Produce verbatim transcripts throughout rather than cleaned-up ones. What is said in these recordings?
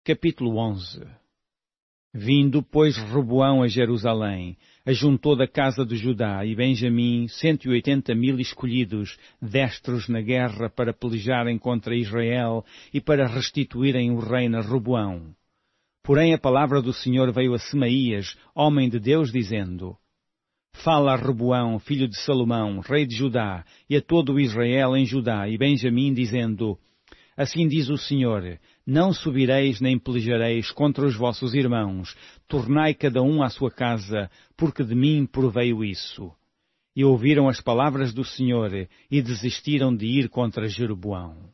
Capítulo onze. Vindo, pois, Roboão a Jerusalém, ajuntou da casa de Judá e Benjamim cento e oitenta mil escolhidos, destros na guerra, para pelejarem contra Israel e para restituírem o reino a Roboão. Porém a palavra do Senhor veio a Semaías, homem de Deus, dizendo: Fala a Roboão, filho de Salomão, rei de Judá, e a todo o Israel em Judá e Benjamim, dizendo: Assim diz o Senhor: Não subireis nem pelejareis contra os vossos irmãos, tornai cada um à sua casa, porque de mim proveio isso. E ouviram as palavras do Senhor, e desistiram de ir contra Jeroboão.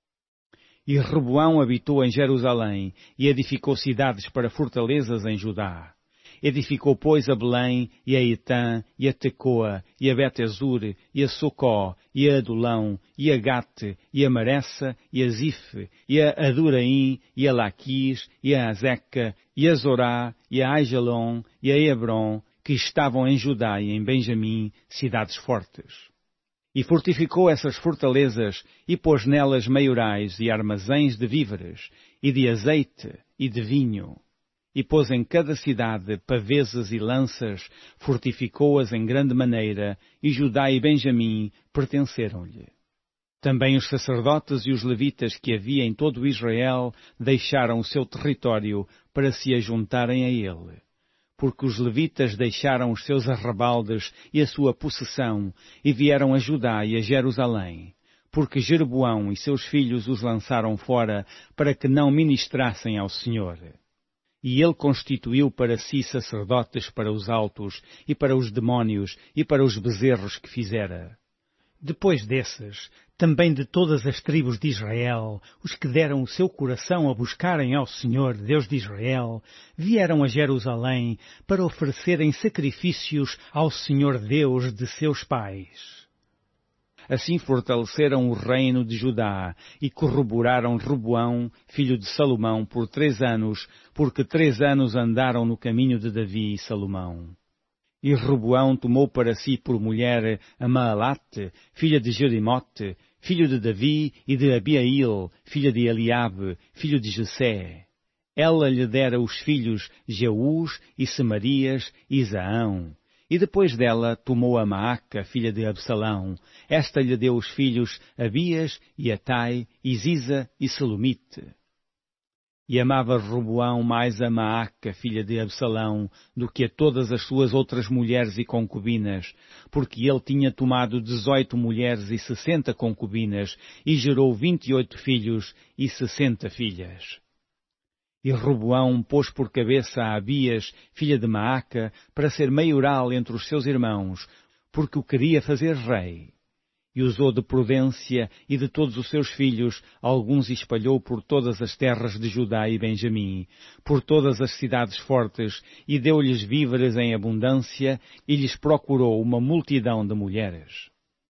E Roboão habitou em Jerusalém, e edificou cidades para fortalezas em Judá. Edificou, pois, a Belém, e a Etã, e a Tecoa, e a Bet-Ezur, e a Socó, e a Adulão, e a Gate, e a Maressa, e a Zife, e a Aduraim, e a Laquis, e a Azeca, e a Zorá, e a Aijalon, e a Hebron, que estavam em Judá e em Benjamim, cidades fortes. E fortificou essas fortalezas, e pôs nelas maiorais e armazéns de víveres, e de azeite, e de vinho. E pôs em cada cidade pavezes e lanças, fortificou-as em grande maneira, e Judá e Benjamim pertenceram-lhe. Também os sacerdotes e os levitas que havia em todo Israel deixaram o seu território para se ajuntarem a ele. Porque os levitas deixaram os seus arrabaldes e a sua possessão, e vieram a Judá e a Jerusalém, porque Jeroboão e seus filhos os lançaram fora para que não ministrassem ao Senhor. E ele constituiu para si sacerdotes para os altos, e para os demónios, e para os bezerros que fizera. Depois desses, também de todas as tribos de Israel, os que deram o seu coração a buscarem ao Senhor, Deus de Israel, vieram a Jerusalém para oferecerem sacrifícios ao Senhor Deus de seus pais. Assim fortaleceram o reino de Judá e corroboraram Roboão, filho de Salomão, por três anos, porque três anos andaram no caminho de Davi e Salomão. E Roboão tomou para si por mulher a Maalate, filha de Jerimote, filho de Davi, e de Abiail, filha de Eliabe, filho de Jessé. Ela lhe dera os filhos Jeús e Semarias e Isaão. E depois dela tomou a Maaca, filha de Absalão. Esta lhe deu os filhos Abias e Atai, e Ziza e Selomite. E amava Roboão mais a Maaca, filha de Absalão, do que a todas as suas outras mulheres e concubinas, porque ele tinha tomado dezoito mulheres e sessenta concubinas, e gerou vinte e oito filhos e sessenta filhas. E Roboão pôs por cabeça a Abias, filha de Maaca, para ser maioral entre os seus irmãos, porque o queria fazer rei. E usou de prudência, e de todos os seus filhos, alguns espalhou por todas as terras de Judá e Benjamim, por todas as cidades fortes, e deu-lhes víveres em abundância, e lhes procurou uma multidão de mulheres.